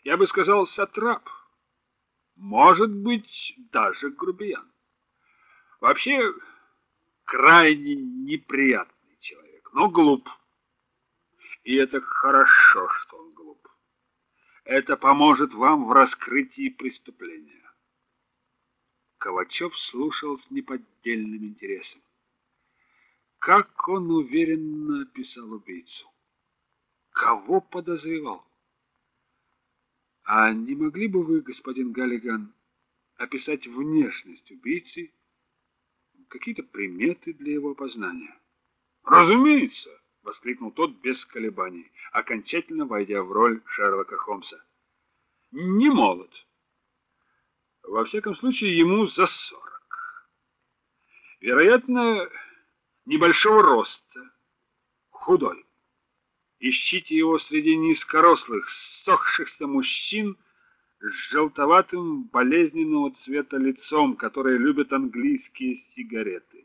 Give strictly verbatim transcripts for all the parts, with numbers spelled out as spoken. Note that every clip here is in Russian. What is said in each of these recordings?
Я бы сказал, сатрап. Может быть, даже грубиян. Вообще, крайне неприятный человек, но глуп. И это хорошо, что он глуп. Это поможет вам в раскрытии преступления. Ковачев слушал с неподдельным интересом. Как он уверенно описал убийцу. Кого подозревал? А не могли бы вы, господин Галлиган, описать внешность убийцы, какие-то приметы для его опознания? Разумеется, воскликнул тот без колебаний, окончательно войдя в роль Шерлока Холмса. Не молод. Во всяком случае, ему за сорок. Вероятно, небольшого роста, худой. Ищите его среди низкорослых, ссохшихся мужчин с желтоватым, болезненного цвета лицом, которые любят английские сигареты.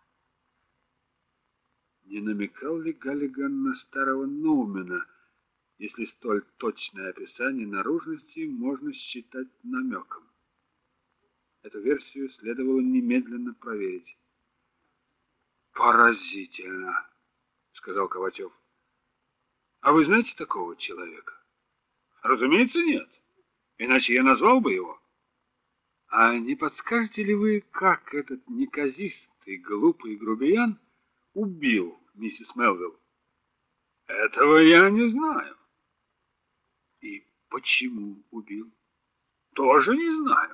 Не намекал ли Галлиган на старого Ноумена, если столь точное описание наружности можно считать намеком? Эту версию следовало немедленно проверить. «Поразительно», — сказал Ковачев. «А вы знаете такого человека?» «Разумеется, нет. Иначе я назвал бы его». «А не подскажете ли вы, как этот неказистый, глупый грубиян убил миссис Мелвилл?» «Этого я не знаю». «И почему убил?» «Тоже не знаю».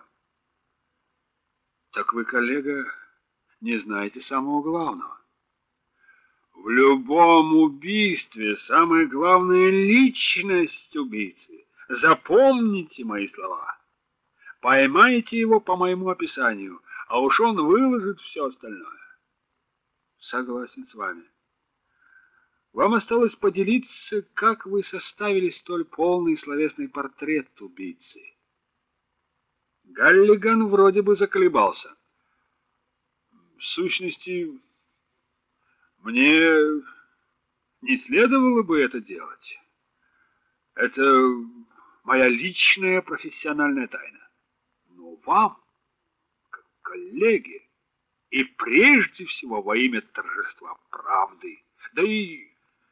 «Так вы, коллега, не знаете самого главного». В любом убийстве самое главное — личность убийцы. Запомните мои слова. Поймайте его по моему описанию, а уж он выложит все остальное. Согласен с вами. Вам осталось поделиться, как вы составили столь полный словесный портрет убийцы. Галлиган вроде бы заколебался. В сущности, мне не следовало бы это делать. Это моя личная профессиональная тайна. Но вам, как коллеге, и прежде всего во имя торжества правды, да и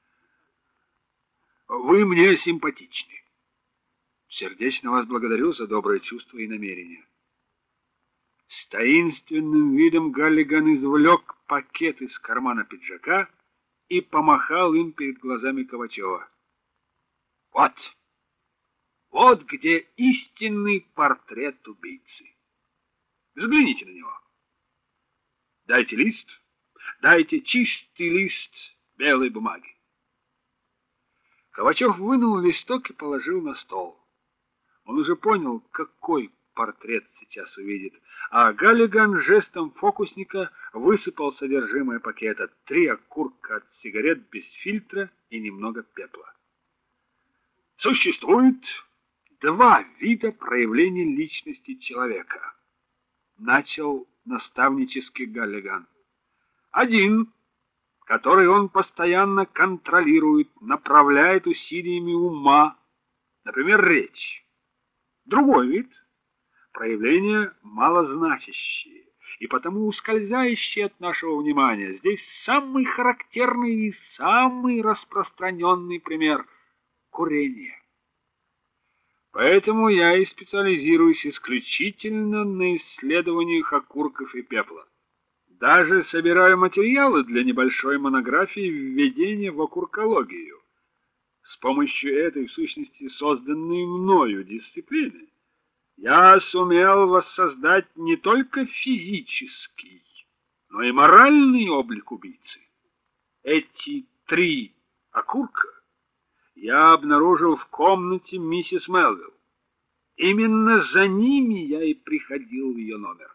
вы мне симпатичны. Сердечно вас благодарю за добрые чувства и намерения. С таинственным видом Галлиган извлек пакет из кармана пиджака и помахал им перед глазами Ковачева. Вот, вот где истинный портрет убийцы. Взгляните на него. Дайте лист, дайте чистый лист белой бумаги. Ковачев вынул листок и положил на стол. Он уже понял, какой портрет сейчас увидит, а Галлиган жестом фокусника высыпал содержимое пакета: три окурка от сигарет без фильтра и немного пепла. Существует два вида проявления личности человека, начал наставнически Галлиган. Один, который он постоянно контролирует, направляет усилиями ума, например, речь. Другой вид — проявления малозначащие и потому ускользающие от нашего внимания. Здесь самый характерный и самый распространенный пример — курение. Поэтому я и специализируюсь исключительно на исследованиях окурков и пепла. Даже собираю материалы для небольшой монографии «Введение в окуркологию». С помощью этой, в сущности, созданной мною дисциплины, я сумел воссоздать не только физический, но и моральный облик убийцы. Эти три окурка я обнаружил в комнате миссис Мелвилл. Именно за ними я и приходил в ее номер.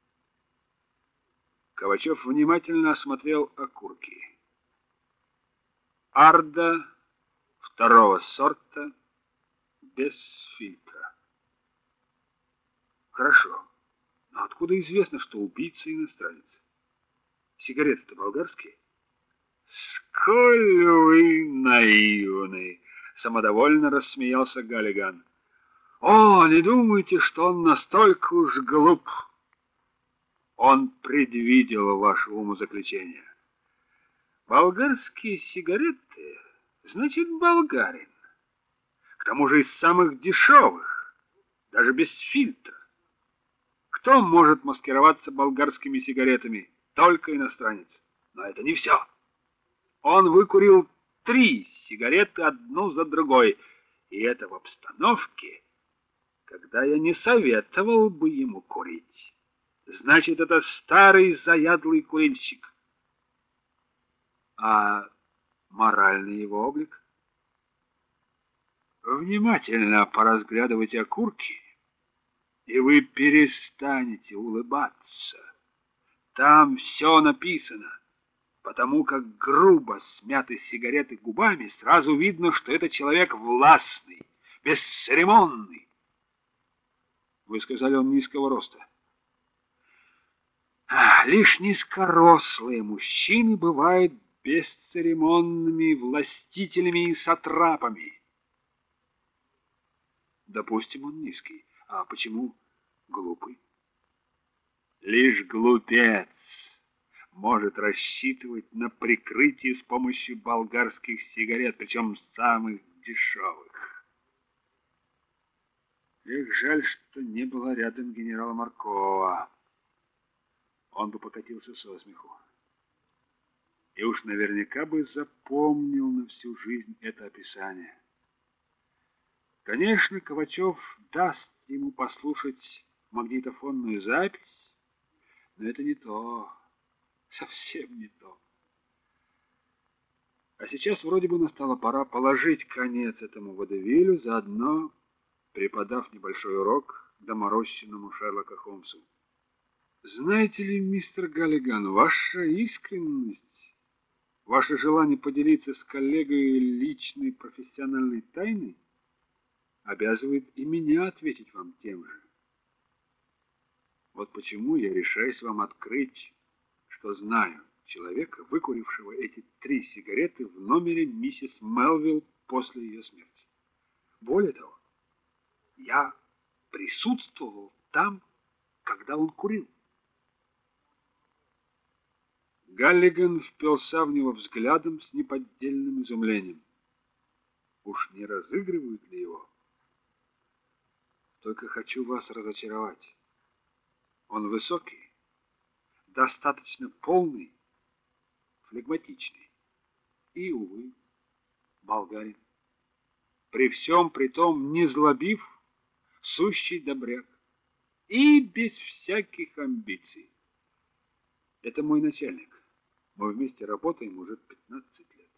Ковачев внимательно осмотрел окурки. Арда второго сорта, без фильтра. Хорошо. Но откуда известно, что убийца иностранец? Сигареты-то болгарские? Сколь вы наивны, самодовольно рассмеялся Галлиган. О, не думайте, что он настолько уж глуп. Он предвидел ваше умозаключение. Болгарские сигареты, значит, болгарин. К тому же из самых дешевых, даже без фильтра. Кто может маскироваться болгарскими сигаретами? Только иностранец. Но это не все. Он выкурил три сигареты одну за другой, и это в обстановке, когда я не советовал бы ему курить. Значит, это старый заядлый курильщик. А моральный его облик? Внимательно поразглядывайте окурки, и вы перестанете улыбаться. Там все написано. Потому как грубо смяты сигареты губами, сразу видно, что это человек властный, бесцеремонный. Вы сказали, он низкого роста. А, лишь низкорослые мужчины бывают бесцеремонными властителями и сатрапами. Допустим, он низкий. А почему глупый? Лишь глупец может рассчитывать на прикрытие с помощью болгарских сигарет, причем самых дешевых. Эх, жаль, что не было рядом генерала Маркова. Он бы покатился со смеху. И уж наверняка бы запомнил на всю жизнь это описание. Конечно, Ковачев даст ему послушать магнитофонную запись, но это не то. Совсем не то. А сейчас вроде бы настала пора положить конец этому водевилю, заодно преподав небольшой урок доморощенному Шерлоку Холмсу. Знаете ли, мистер Галлиган, ваша искренность, ваше желание поделиться с коллегой личной профессиональной тайной обязывает и меня ответить вам тем же. Вот почему я решаюсь вам открыть, что знаю человека, выкурившего эти три сигареты в номере миссис Мелвилл после ее смерти. Более того, я присутствовал там, когда он курил. Галлиган впился в него взглядом с неподдельным изумлением. Уж не разыгрывают ли его? Только хочу вас разочаровать. Он высокий, достаточно полный, флегматичный и, увы, болгарин. При всем при том не злобив, сущий добряк и без всяких амбиций. Это мой начальник. Мы вместе работаем уже пятнадцать лет.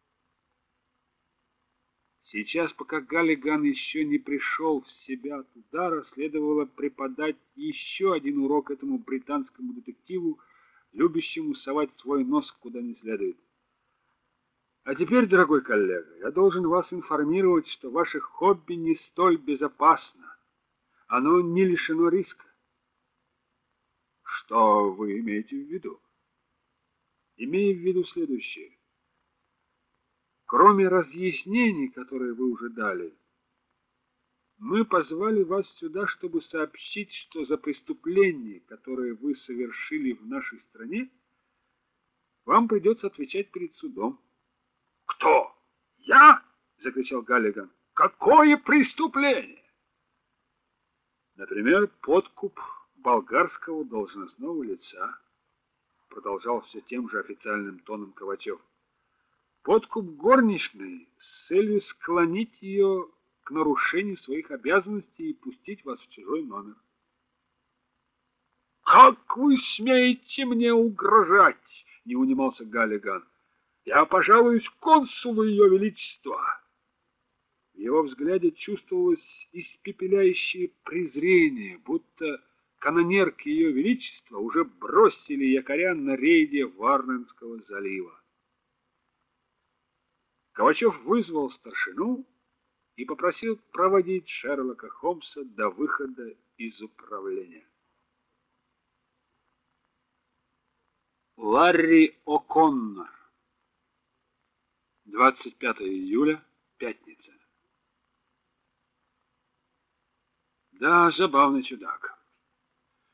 Сейчас, пока Галлиган еще не пришел в себя от удара, следовало преподать еще один урок этому британскому детективу, любящему совать свой нос куда не следует. А теперь, дорогой коллега, я должен вас информировать, что ваше хобби не столь безопасно. Оно не лишено риска. Что вы имеете в виду? Имею в виду следующее. Кроме разъяснений, которые вы уже дали, мы позвали вас сюда, чтобы сообщить, что за преступление, которое вы совершили в нашей стране, вам придется отвечать перед судом. Кто? Я? Закричал Галлиган. Какое преступление? Например, подкуп болгарского должностного лица, продолжал все тем же официальным тоном Ковачев. Подкуп горничной с целью склонить ее к нарушению своих обязанностей и пустить вас в чужой номер. Как вы смеете мне угрожать? Не унимался Галлиган. Я пожалуюсь консулу ее величества. В его взгляде чувствовалось испепеляющее презрение, будто канонерки ее величества уже бросили якоря на рейде Варненского залива. Ковачев вызвал старшину и попросил проводить Шерлока Холмса до выхода из управления. Ларри О'Коннор. двадцать пятое июля, пятница. Да, забавный чудак.